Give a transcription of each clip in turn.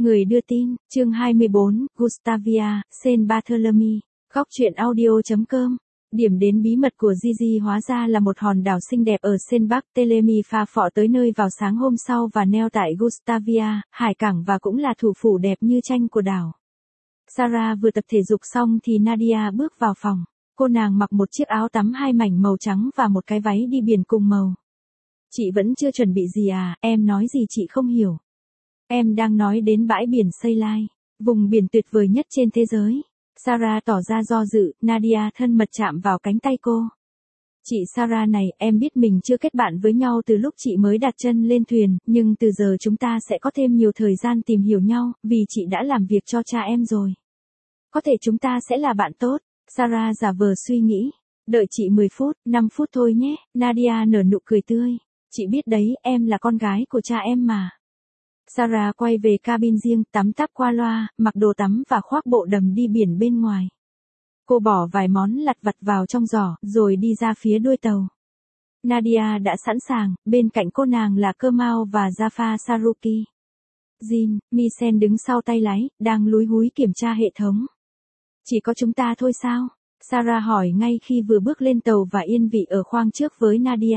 Người đưa tin, chương 24, Gustavia, Saint Bartholomew, góc truyện audio.com. Điểm đến bí mật của Gigi hóa ra là một hòn đảo xinh đẹp ở Saint Bartholomew. Pha phọ tới nơi vào sáng hôm sau và neo tại Gustavia, hải cảng và cũng là thủ phủ đẹp như tranh của đảo. Sarah vừa tập thể dục xong thì Nadia bước vào phòng. Cô nàng mặc một chiếc áo tắm 2 mảnh màu trắng và một cái váy đi biển cùng màu. Chị vẫn chưa chuẩn bị gì à, em nói gì chị không hiểu. Em đang nói đến bãi biển Ceylai, vùng biển tuyệt vời nhất trên thế giới. Sarah tỏ ra do dự, Nadia thân mật chạm vào cánh tay cô. Chị Sarah này, em biết mình chưa kết bạn với nhau từ lúc chị mới đặt chân lên thuyền, nhưng từ giờ chúng ta sẽ có thêm nhiều thời gian tìm hiểu nhau, vì chị đã làm việc cho cha em rồi. Có thể chúng ta sẽ là bạn tốt. Sarah giả vờ suy nghĩ. Đợi chị 10 phút, 5 phút thôi nhé. Nadia nở nụ cười tươi. Chị biết đấy, em là con gái của cha em mà. Sarah quay về cabin riêng, tắm táp qua loa, mặc đồ tắm và khoác bộ đầm đi biển bên ngoài. Cô bỏ vài món lặt vặt vào trong giỏ, rồi đi ra phía đuôi tàu. Nadia đã sẵn sàng, bên cạnh cô nàng là Kemal và Jafar Saruki. Jin, Misen đứng sau tay lái, đang lúi húi kiểm tra hệ thống. Chỉ có chúng ta thôi sao? Sarah hỏi ngay khi vừa bước lên tàu và yên vị ở khoang trước với Nadia.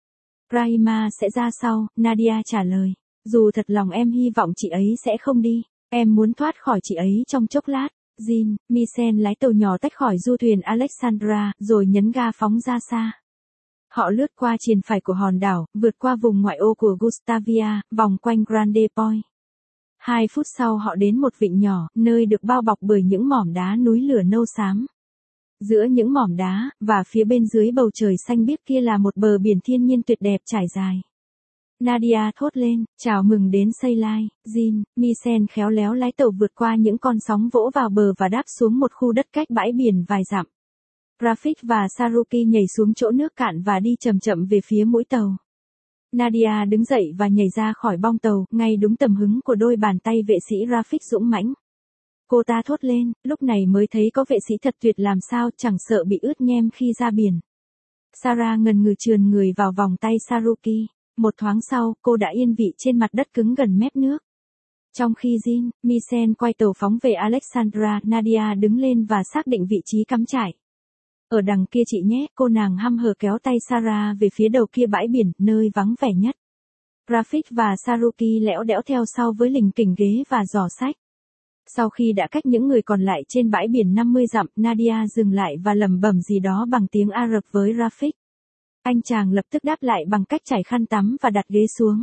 Rahima sẽ ra sau, Nadia trả lời. Dù thật lòng em hy vọng chị ấy sẽ không đi. Em muốn thoát khỏi chị ấy trong chốc lát. Jin, Misen lái tàu nhỏ tách khỏi du thuyền Alexandra, rồi nhấn ga phóng ra xa. Họ lướt qua triền phải của hòn đảo, vượt qua vùng ngoại ô của Gustavia, vòng quanh Grande Point. 2 phút sau họ đến một vịnh nhỏ, nơi được bao bọc bởi những mỏm đá núi lửa nâu xám. Giữa những mỏm đá, và phía bên dưới bầu trời xanh biếc kia là một bờ biển thiên nhiên tuyệt đẹp trải dài. Nadia thốt lên, chào mừng đến Ceylai. Jin, Misen khéo léo lái tàu vượt qua những con sóng vỗ vào bờ và đáp xuống một khu đất cách bãi biển vài dặm. Rafik và Saruki nhảy xuống chỗ nước cạn và đi chậm chậm về phía mũi tàu. Nadia đứng dậy và nhảy ra khỏi bong tàu, ngay đúng tầm hứng của đôi bàn tay vệ sĩ Rafik dũng mãnh. Cô ta thốt lên, lúc này mới thấy có vệ sĩ thật tuyệt làm sao chẳng sợ bị ướt nhem khi ra biển. Sarah ngần ngừ trườn người vào vòng tay Saruki. Một thoáng sau, cô đã yên vị trên mặt đất cứng gần mép nước. Trong khi Jin, Misen quay tàu phóng về Alexandra, Nadia đứng lên và xác định vị trí cắm trại. Ở đằng kia chị nhé, cô nàng hăm hở kéo tay Sarah về phía đầu kia bãi biển, nơi vắng vẻ nhất. Rafik và Saruki lẽo đẽo theo sau với lình kỉnh ghế và giỏ sách. Sau khi đã cách những người còn lại trên bãi biển 50 dặm, Nadia dừng lại và lẩm bẩm gì đó bằng tiếng Ả Rập với Rafik. Anh chàng lập tức đáp lại bằng cách trải khăn tắm và đặt ghế xuống.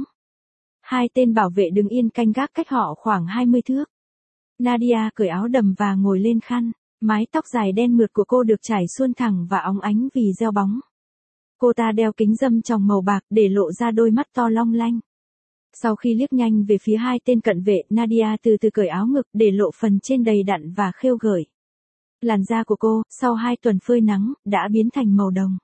2 tên bảo vệ đứng yên canh gác cách họ khoảng 20 thước. Nadia cởi áo đầm và ngồi lên khăn. Mái tóc dài đen mượt của cô được trải suôn thẳng và óng ánh vì gieo bóng. Cô ta đeo kính râm tròng màu bạc để lộ ra đôi mắt to long lanh. Sau khi liếc nhanh về phía 2 tên cận vệ, Nadia từ từ cởi áo ngực để lộ phần trên đầy đặn và khêu gợi. Làn da của cô, sau 2 tuần phơi nắng, đã biến thành màu đồng.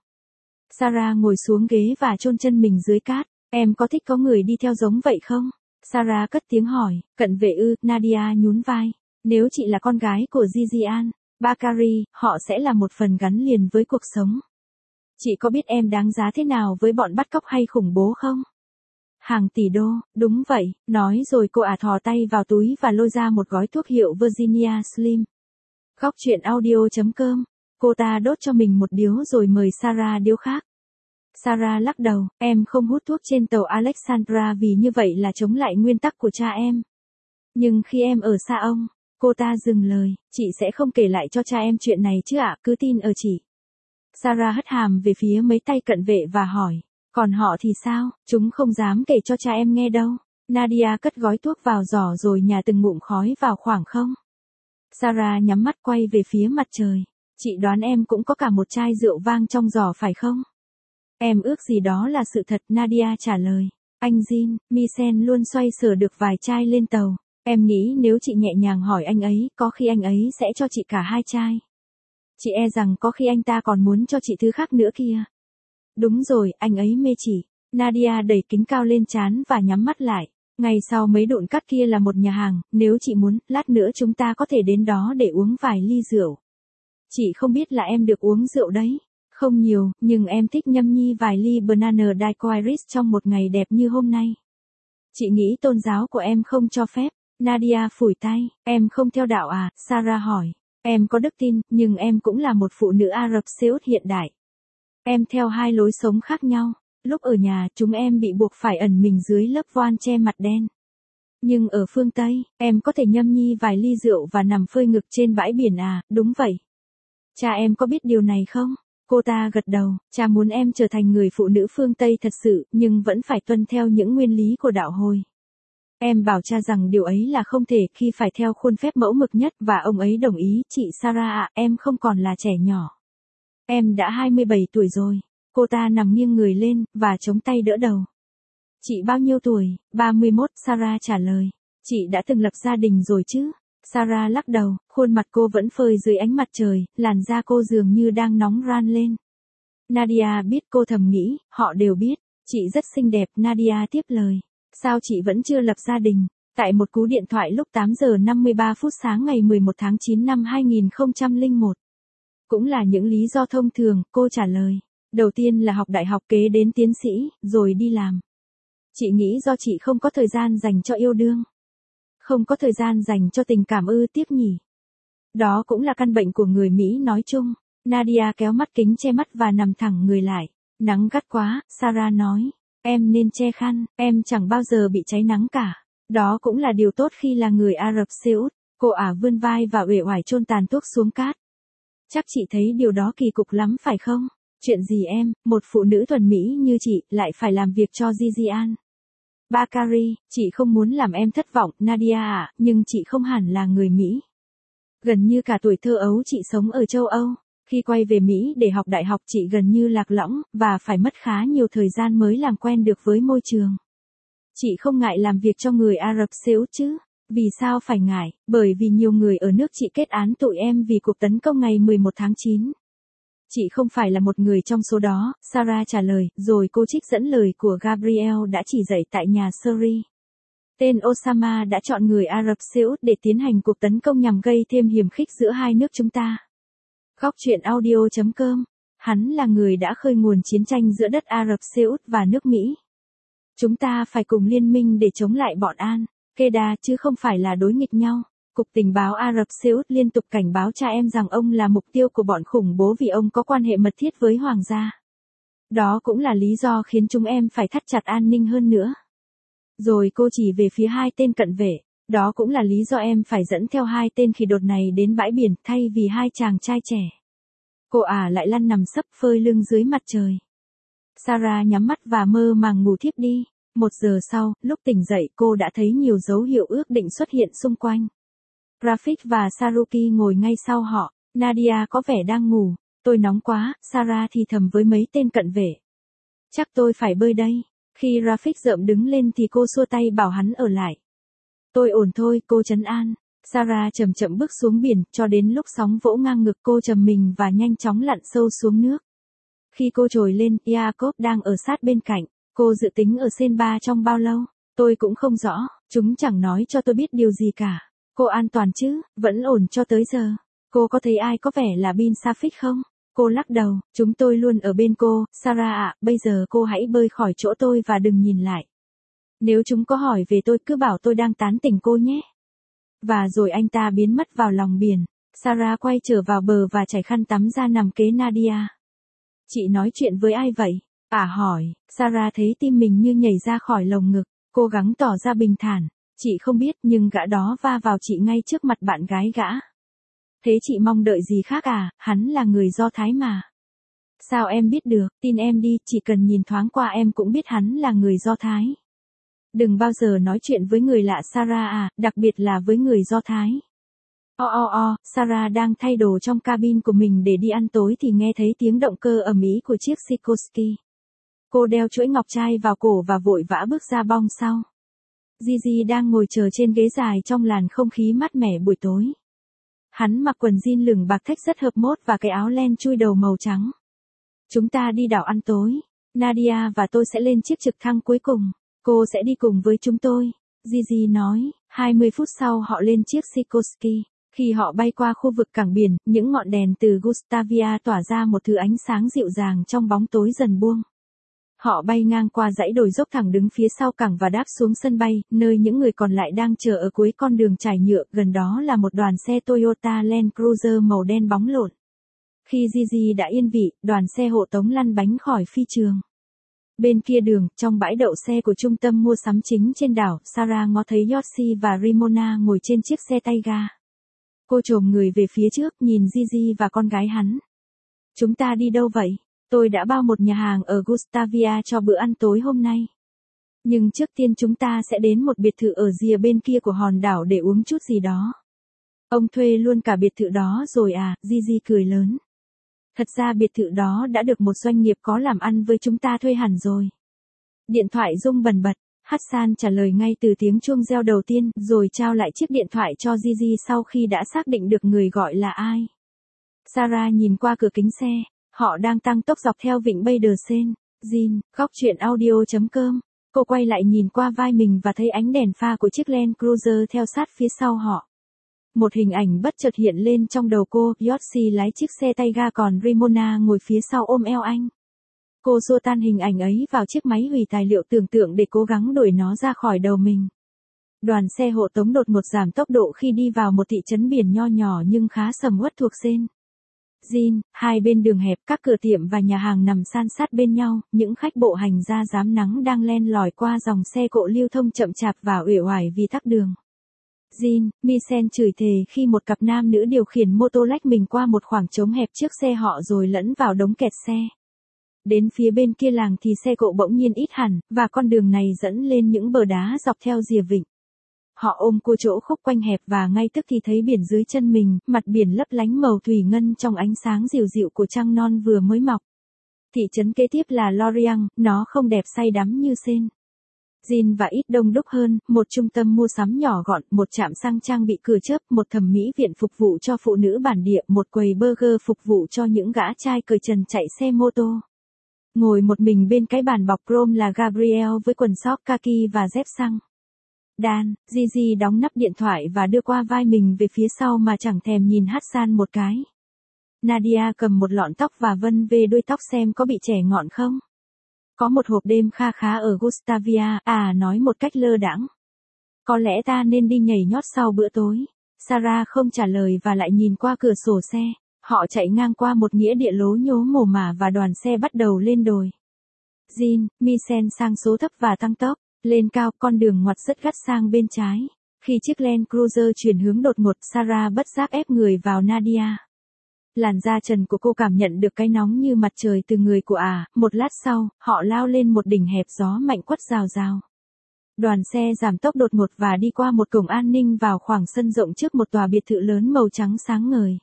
Sarah ngồi xuống ghế và chôn chân mình dưới cát. Em có thích có người đi theo giống vậy không? Sarah cất tiếng hỏi. Cận vệ ư? Nadia nhún vai. Nếu chị là con gái của Gigian Bakari, họ sẽ là một phần gắn liền với cuộc sống. Chị có biết em đáng giá thế nào với bọn bắt cóc hay khủng bố không? Hàng tỷ đô, đúng vậy, nói rồi cô thò tay vào túi và lôi ra một gói thuốc hiệu Virginia Slim. Góc truyện audio.com. Cô ta đốt cho mình một điếu rồi mời Sarah điếu khác. Sarah lắc đầu, em không hút thuốc trên tàu Alexandra vì như vậy là chống lại nguyên tắc của cha em. Nhưng khi em ở xa ông, cô ta dừng lời, chị sẽ không kể lại cho cha em chuyện này chứ ạ, cứ tin ở chị. Sarah hất hàm về phía mấy tay cận vệ và hỏi, còn họ thì sao, chúng không dám kể cho cha em nghe đâu. Nadia cất gói thuốc vào giỏ rồi nhả từng ngụm khói vào khoảng không. Sarah nhắm mắt quay về phía mặt trời. Chị đoán em cũng có cả một chai rượu vang trong giỏ phải không? Em ước gì đó là sự thật, Nadia trả lời. Anh Jin, Misen luôn xoay sở được vài chai lên tàu. Em nghĩ nếu chị nhẹ nhàng hỏi anh ấy, có khi anh ấy sẽ cho chị cả 2 chai. Chị e rằng có khi anh ta còn muốn cho chị thứ khác nữa kia. Đúng rồi, anh ấy mê chị. Nadia đẩy kính cao lên trán và nhắm mắt lại. Ngay sau mấy đụn cát kia là một nhà hàng, nếu chị muốn, lát nữa chúng ta có thể đến đó để uống vài ly rượu. Chị không biết là em được uống rượu đấy. Không nhiều, nhưng em thích nhâm nhi vài ly banana daiquiris trong một ngày đẹp như hôm nay. Chị nghĩ tôn giáo của em không cho phép. Nadia phủi tay, em không theo đạo à, Sarah hỏi. Em có đức tin, nhưng em cũng là một phụ nữ Ả Rập Xê Út hiện đại. Em theo hai lối sống khác nhau. Lúc ở nhà, chúng em bị buộc phải ẩn mình dưới lớp voan che mặt đen. Nhưng ở phương Tây, em có thể nhâm nhi vài ly rượu và nằm phơi ngực trên bãi biển à, đúng vậy. Cha em có biết điều này không? Cô ta gật đầu, cha muốn em trở thành người phụ nữ phương Tây thật sự, nhưng vẫn phải tuân theo những nguyên lý của đạo hồi. Em bảo cha rằng điều ấy là không thể khi phải theo khuôn phép mẫu mực nhất và ông ấy đồng ý. Chị Sarah ạ, em không còn là trẻ nhỏ. Em đã 27 tuổi rồi. Cô ta nằm nghiêng người lên, và chống tay đỡ đầu. Chị bao nhiêu tuổi? 31, Sarah trả lời. Chị đã từng lập gia đình rồi chứ? Sarah lắc đầu, khuôn mặt cô vẫn phơi dưới ánh mặt trời, làn da cô dường như đang nóng ran lên. Nadia biết, cô thầm nghĩ, họ đều biết. Chị rất xinh đẹp, Nadia tiếp lời. Sao chị vẫn chưa lập gia đình? Tại một cú điện thoại lúc 8 giờ 53 phút sáng ngày 11 tháng 9 năm 2001. Cũng là những lý do thông thường, cô trả lời. Đầu tiên là học đại học, kế đến tiến sĩ, rồi đi làm. Chị nghĩ do chị không có thời gian dành cho yêu đương. Không có thời gian dành cho tình cảm tiếc nhỉ. Đó cũng là căn bệnh của người Mỹ nói chung. Nadia kéo mắt kính che mắt và nằm thẳng người lại. Nắng gắt quá, Sarah nói. Em nên che khăn, em chẳng bao giờ bị cháy nắng cả. Đó cũng là điều tốt khi là người Ả Rập Xê Út. Cô ả vươn vai và uể oải chôn tàn thuốc xuống cát. Chắc chị thấy điều đó kỳ cục lắm phải không? Chuyện gì em, một phụ nữ thuần Mỹ như chị, lại phải làm việc cho Gigian Bakari, chị không muốn làm em thất vọng, Nadia ạ, nhưng chị không hẳn là người Mỹ. Gần như cả tuổi thơ ấu chị sống ở châu Âu. Khi quay về Mỹ để học đại học chị gần như lạc lõng, và phải mất khá nhiều thời gian mới làm quen được với môi trường. Chị không ngại làm việc cho người Ả Rập Xê Út chứ? Vì sao phải ngại? Bởi vì nhiều người ở nước chị kết án tội em vì cuộc tấn công ngày 11 tháng 9. Chị không phải là một người trong số đó, Sarah trả lời, rồi cô trích dẫn lời của Gabriel đã chỉ dạy tại nhà Surrey. Tên Osama đã chọn người Ả Rập Xê Út để tiến hành cuộc tấn công nhằm gây thêm hiềm khích giữa hai nước chúng ta. Góc truyện audio.com. Hắn là người đã khơi nguồn chiến tranh giữa đất Ả Rập Xê Út và nước Mỹ. Chúng ta phải cùng liên minh để chống lại bọn Al-Qaeda chứ không phải là đối nghịch nhau. Cục Tình báo Ả Rập Xê Út liên tục cảnh báo cha em rằng ông là mục tiêu của bọn khủng bố vì ông có quan hệ mật thiết với hoàng gia. Đó cũng là lý do khiến chúng em phải thắt chặt an ninh hơn nữa. Rồi cô chỉ về phía hai tên cận vệ. Đó cũng là lý do em phải dẫn theo hai tên khỉ đột này đến bãi biển thay vì hai chàng trai trẻ. Cô ả lại lăn nằm sấp phơi lưng dưới mặt trời. Sarah nhắm mắt và mơ màng ngủ thiếp đi. 1 giờ sau, lúc tỉnh dậy cô đã thấy nhiều dấu hiệu ước định xuất hiện xung quanh. Rafik và Saruki ngồi ngay sau họ. Nadia có vẻ đang ngủ. Tôi nóng quá, Sarah thì thầm với mấy tên cận vệ. Chắc tôi phải bơi đây. Khi Rafik rợm đứng lên thì cô xua tay bảo hắn ở lại. Tôi ổn thôi, cô trấn an. Sarah chậm chậm bước xuống biển, cho đến lúc sóng vỗ ngang ngực cô trầm mình và nhanh chóng lặn sâu xuống nước. Khi cô trồi lên, Jacob đang ở sát bên cạnh. Cô dự tính ở Senba trong bao lâu? Tôi cũng không rõ, chúng chẳng nói cho tôi biết điều gì cả. Cô an toàn chứ, vẫn ổn cho tới giờ. Cô có thấy ai có vẻ là Bin Safik không? Cô lắc đầu, chúng tôi luôn ở bên cô, Sarah ạ, bây giờ cô hãy bơi khỏi chỗ tôi và đừng nhìn lại. Nếu chúng có hỏi về tôi cứ bảo tôi đang tán tỉnh cô nhé. Và rồi anh ta biến mất vào lòng biển. Sarah quay trở vào bờ và trải khăn tắm ra nằm kế Nadia. Chị nói chuyện với ai vậy? Ả hỏi. Sarah thấy tim mình như nhảy ra khỏi lồng ngực. Cố gắng tỏ ra bình thản. Chị không biết nhưng gã đó va vào chị ngay trước mặt bạn gái gã. Thế chị mong đợi gì khác à, hắn là người Do Thái mà. Sao em biết được, tin em đi, chỉ cần nhìn thoáng qua em cũng biết hắn là người Do Thái. Đừng bao giờ nói chuyện với người lạ Sarah à, đặc biệt là với người Do Thái. Sarah đang thay đồ trong cabin của mình để đi ăn tối thì nghe thấy tiếng động cơ ầm ĩ của chiếc Sikorsky. Cô đeo chuỗi ngọc trai vào cổ và vội vã bước ra bong sau. Gigi đang ngồi chờ trên ghế dài trong làn không khí mát mẻ buổi tối. Hắn mặc quần jean lửng bạc thách rất hợp mốt và cái áo len chui đầu màu trắng. Chúng ta đi đảo ăn tối. Nadia và tôi sẽ lên chiếc trực thăng cuối cùng. Cô sẽ đi cùng với chúng tôi. Gigi nói. 20 phút sau họ lên chiếc Sikorsky. Khi họ bay qua khu vực cảng biển, những ngọn đèn từ Gustavia tỏa ra một thứ ánh sáng dịu dàng trong bóng tối dần buông. Họ bay ngang qua dãy đồi dốc thẳng đứng phía sau cảng và đáp xuống sân bay, nơi những người còn lại đang chờ ở cuối con đường trải nhựa, gần đó là một đoàn xe Toyota Land Cruiser màu đen bóng lộn. Khi Gigi đã yên vị, đoàn xe hộ tống lăn bánh khỏi phi trường. Bên kia đường, trong bãi đậu xe của trung tâm mua sắm chính trên đảo, Sarah ngó thấy Yoshi và Ramona ngồi trên chiếc xe tay ga. Cô chồm người về phía trước, nhìn Gigi và con gái hắn. Chúng ta đi đâu vậy? Tôi đã bao một nhà hàng ở Gustavia cho bữa ăn tối hôm nay. Nhưng trước tiên chúng ta sẽ đến một biệt thự ở rìa bên kia của hòn đảo để uống chút gì đó. Ông thuê luôn cả biệt thự đó rồi à? Gigi cười lớn. Thật ra biệt thự đó đã được một doanh nghiệp có làm ăn với chúng ta thuê hẳn rồi. Điện thoại rung bần bật, Hassan trả lời ngay từ tiếng chuông reo đầu tiên, rồi trao lại chiếc điện thoại cho Gigi sau khi đã xác định được người gọi là ai. Sarah nhìn qua cửa kính xe, họ đang tăng tốc dọc theo vịnh Beidersen. Jin, góc truyện audio.com. Cô quay lại nhìn qua vai mình và thấy ánh đèn pha của chiếc Land Cruiser theo sát phía sau họ. Một hình ảnh bất chợt hiện lên trong đầu cô, Yoshi lái chiếc xe tay ga còn Ramona ngồi phía sau ôm eo anh. Cô xua tan hình ảnh ấy vào chiếc máy hủy tài liệu tưởng tượng để cố gắng đuổi nó ra khỏi đầu mình. Đoàn xe hộ tống đột ngột giảm tốc độ khi đi vào một thị trấn biển nho nhỏ nhưng khá sầm uất thuộc Sen. Jin, hai bên đường hẹp, các cửa tiệm và nhà hàng nằm san sát bên nhau, những khách bộ hành ra rám nắng đang len lỏi qua dòng xe cộ lưu thông chậm chạp và uể oải vì tắc đường. Jin, Misen chửi thề khi một cặp nam nữ điều khiển mô tô lách mình qua một khoảng trống hẹp trước xe họ rồi lẫn vào đống kẹt xe. Đến phía bên kia làng thì xe cộ bỗng nhiên ít hẳn, và con đường này dẫn lên những bờ đá dọc theo rìa vịnh. Họ ôm cô chỗ khúc quanh hẹp và ngay tức thì thấy biển dưới chân mình, mặt biển lấp lánh màu thủy ngân trong ánh sáng dịu dịu của trăng non vừa mới mọc. Thị trấn kế tiếp là Lorient, nó không đẹp say đắm như Sen. Jin và ít đông đúc hơn, một trung tâm mua sắm nhỏ gọn, một trạm xăng trang bị cửa chớp, một thẩm mỹ viện phục vụ cho phụ nữ bản địa, một quầy burger phục vụ cho những gã trai cởi trần chạy xe mô tô. Ngồi một mình bên cái bàn bọc chrome là Gabriel với quần sóc kaki và dép xăng. Dan, Gigi đóng nắp điện thoại và đưa qua vai mình về phía sau mà chẳng thèm nhìn Hassan một cái. Nadia cầm một lọn tóc và vân về đuôi tóc xem có bị trẻ ngọn không. Có một hộp đêm kha khá ở Gustavia, nói một cách lơ đãng. Có lẽ ta nên đi nhảy nhót sau bữa tối. Sarah không trả lời và lại nhìn qua cửa sổ xe. Họ chạy ngang qua một nghĩa địa lố nhố mồ mả và đoàn xe bắt đầu lên đồi. Jin, Misen sang số thấp và tăng tốc. Lên cao, con đường ngoặt rất gắt sang bên trái. Khi chiếc Land Cruiser chuyển hướng đột ngột, Sarah bất giác ép người vào Nadia. Làn da trần của cô cảm nhận được cái nóng như mặt trời từ người của một lát sau, họ lao lên một đỉnh hẹp gió mạnh quất rào rào. Đoàn xe giảm tốc đột ngột và đi qua một cổng an ninh vào khoảng sân rộng trước một tòa biệt thự lớn màu trắng sáng ngời.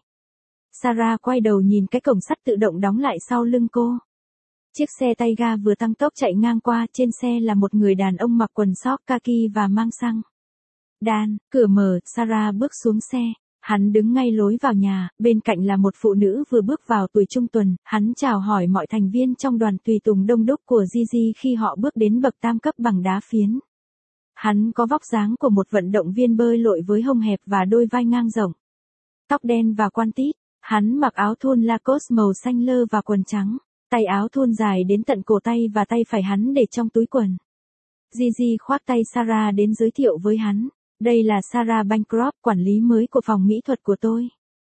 Sarah quay đầu nhìn cái cổng sắt tự động đóng lại sau lưng cô. Chiếc xe tay ga vừa tăng tốc chạy ngang qua, trên xe là một người đàn ông mặc quần sóc kaki và mang xăng. Dan, cửa mở, Sarah bước xuống xe. Hắn đứng ngay lối vào nhà, bên cạnh là một phụ nữ vừa bước vào tuổi trung tuần, hắn chào hỏi mọi thành viên trong đoàn tùy tùng đông đúc của Gigi khi họ bước đến bậc tam cấp bằng đá phiến. Hắn có vóc dáng của một vận động viên bơi lội với hông hẹp và đôi vai ngang rộng. Tóc đen và quan tít, hắn mặc áo thun Lacoste màu xanh lơ và quần trắng, tay áo thun dài đến tận cổ tay và tay phải hắn để trong túi quần. Gigi khoác tay Sarah đến giới thiệu với hắn. Đây là Sarah Bancroft, quản lý mới của phòng mỹ thuật của tôi.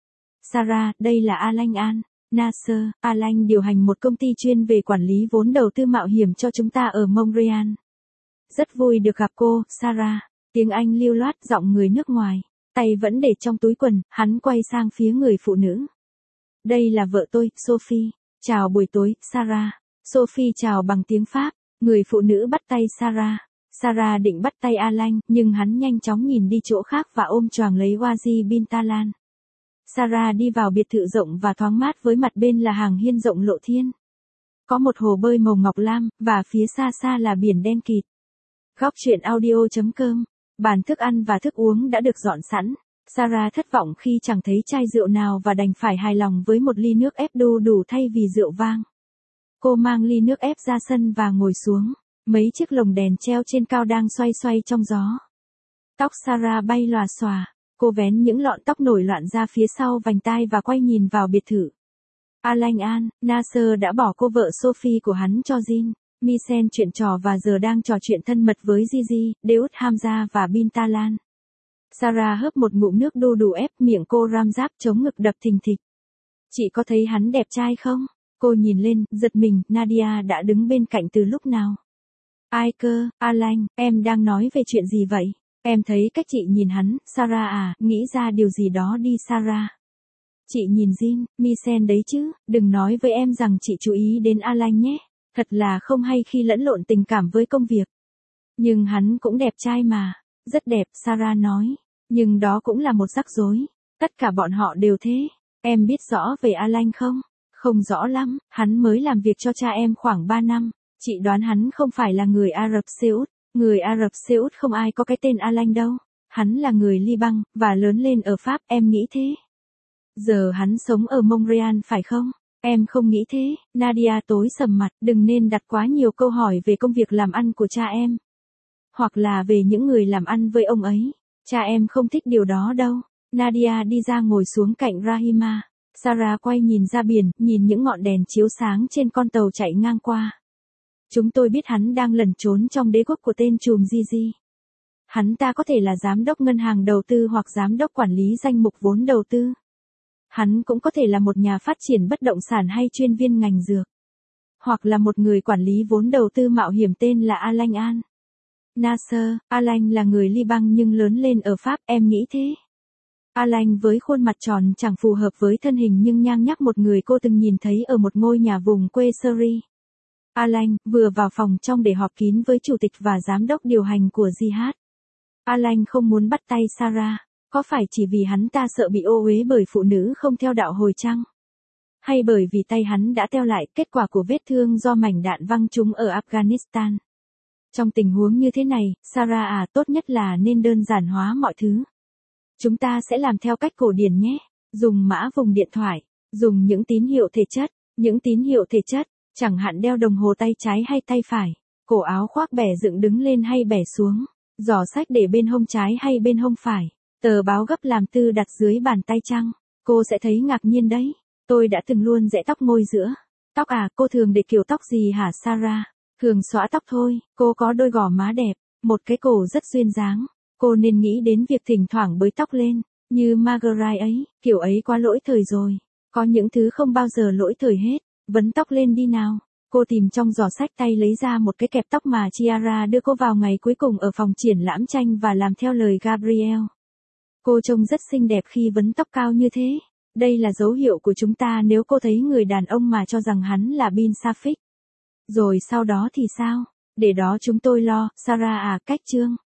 Sarah, đây là Alain Nasser. Alain điều hành một công ty chuyên về quản lý vốn đầu tư mạo hiểm cho chúng ta ở Montreal. Rất vui được gặp cô, Sarah. Tiếng Anh lưu loát, giọng người nước ngoài. Tay vẫn để trong túi quần, hắn quay sang phía người phụ nữ. Đây là vợ tôi, Sophie. Chào buổi tối, Sarah. Sophie chào bằng tiếng Pháp. Người phụ nữ bắt tay Sarah. Sarah định bắt tay Alain, nhưng hắn nhanh chóng nhìn đi chỗ khác và ôm choàng lấy Wazi bin Talan. Sarah đi vào biệt thự rộng và thoáng mát với mặt bên là hàng hiên rộng lộ thiên. Có một hồ bơi màu ngọc lam, và phía xa xa là biển đen kịt. Góc truyện audio.com. Bàn thức ăn và thức uống đã được dọn sẵn. Sarah thất vọng khi chẳng thấy chai rượu nào và đành phải hài lòng với một ly nước ép đu đủ thay vì rượu vang. Cô mang ly nước ép ra sân và ngồi xuống. Mấy chiếc lồng đèn treo trên cao đang xoay xoay trong gió. Tóc Sarah bay lòa xòa. Cô vén những lọn tóc nổi loạn ra phía sau vành tai và quay nhìn vào biệt thự. Alain Nasser đã bỏ cô vợ Sophie của hắn cho Jin. Misen chuyện trò và giờ đang trò chuyện thân mật với Gigi, Deus Hamza và Bintalan. Sarah hớp một ngụm nước đu đủ ép miệng cô ram ráp chống ngực đập thình thịch. Chị có thấy hắn đẹp trai không? Cô nhìn lên, giật mình, Nadia đã đứng bên cạnh từ lúc nào? Ai cơ, Alan, em đang nói về chuyện gì vậy? Em thấy cách chị nhìn hắn, Sarah à, nghĩ ra điều gì đó đi Sarah. Chị nhìn Jin, Misen đấy chứ, đừng nói với em rằng chị chú ý đến Alan nhé. Thật là không hay khi lẫn lộn tình cảm với công việc. Nhưng hắn cũng đẹp trai mà. Rất đẹp, Sarah nói. Nhưng đó cũng là một rắc rối. Tất cả bọn họ đều thế. Em biết rõ về Alan không? Không rõ lắm, hắn mới làm việc cho cha em khoảng 3 năm. Chị đoán hắn không phải là người Ả Rập Xê Út. Người Ả Rập Xê Út không ai có cái tên Alan đâu. Hắn là người Liban, và lớn lên ở Pháp, em nghĩ thế. Giờ hắn sống ở Montreal phải không? Em không nghĩ thế, Nadia tối sầm mặt, đừng nên đặt quá nhiều câu hỏi về công việc làm ăn của cha em. Hoặc là về những người làm ăn với ông ấy. Cha em không thích điều đó đâu. Nadia đi ra ngồi xuống cạnh Rahima. Sarah quay nhìn ra biển, nhìn những ngọn đèn chiếu sáng trên con tàu chạy ngang qua. Chúng tôi biết hắn đang lẩn trốn trong đế quốc của tên trùm Gigi. Hắn ta có thể là giám đốc ngân hàng đầu tư hoặc giám đốc quản lý danh mục vốn đầu tư. Hắn cũng có thể là một nhà phát triển bất động sản hay chuyên viên ngành dược. Hoặc là một người quản lý vốn đầu tư mạo hiểm tên là Alan Al Nasser. Alan là người Liban nhưng lớn lên ở Pháp, em nghĩ thế. Alan với khuôn mặt tròn chẳng phù hợp với thân hình nhưng nhang nhắc một người cô từng nhìn thấy ở một ngôi nhà vùng quê Surrey. Alan vừa vào phòng trong để họp kín với chủ tịch và giám đốc điều hành của Jihad. Alan không muốn bắt tay Sarah. Có phải chỉ vì hắn ta sợ bị ô uế bởi phụ nữ không theo đạo Hồi chăng? Hay bởi vì tay hắn đã teo lại kết quả của vết thương do mảnh đạn văng trúng ở Afghanistan? Trong tình huống như thế này, Sarah à, tốt nhất là nên đơn giản hóa mọi thứ. Chúng ta sẽ làm theo cách cổ điển nhé. Dùng mã vùng điện thoại. Dùng những tín hiệu thể chất. Những tín hiệu thể chất, chẳng hạn đeo đồng hồ tay trái hay tay phải. Cổ áo khoác bẻ dựng đứng lên hay bẻ xuống. Giỏ sách để bên hông trái hay bên hông phải. Tờ báo gấp làm tư đặt dưới bàn tay chăng? Cô sẽ thấy ngạc nhiên đấy. Tôi đã từng luôn rẽ tóc ngôi giữa. Tóc à, cô thường để kiểu tóc gì hả Sarah? Thường xõa tóc thôi, cô có đôi gò má đẹp, một cái cổ rất duyên dáng. Cô nên nghĩ đến việc thỉnh thoảng bới tóc lên, như Margaret ấy, kiểu ấy quá lỗi thời rồi. Có những thứ không bao giờ lỗi thời hết, vấn tóc lên đi nào. Cô tìm trong giỏ sách tay lấy ra một cái kẹp tóc mà Chiara đưa cô vào ngày cuối cùng ở phòng triển lãm tranh và làm theo lời Gabriel. Cô trông rất xinh đẹp khi vấn tóc cao như thế. Đây là dấu hiệu của chúng ta nếu cô thấy người đàn ông mà cho rằng hắn là Bin Safik. Rồi sau đó thì sao? Để đó chúng tôi lo, Sarah à, cách chương.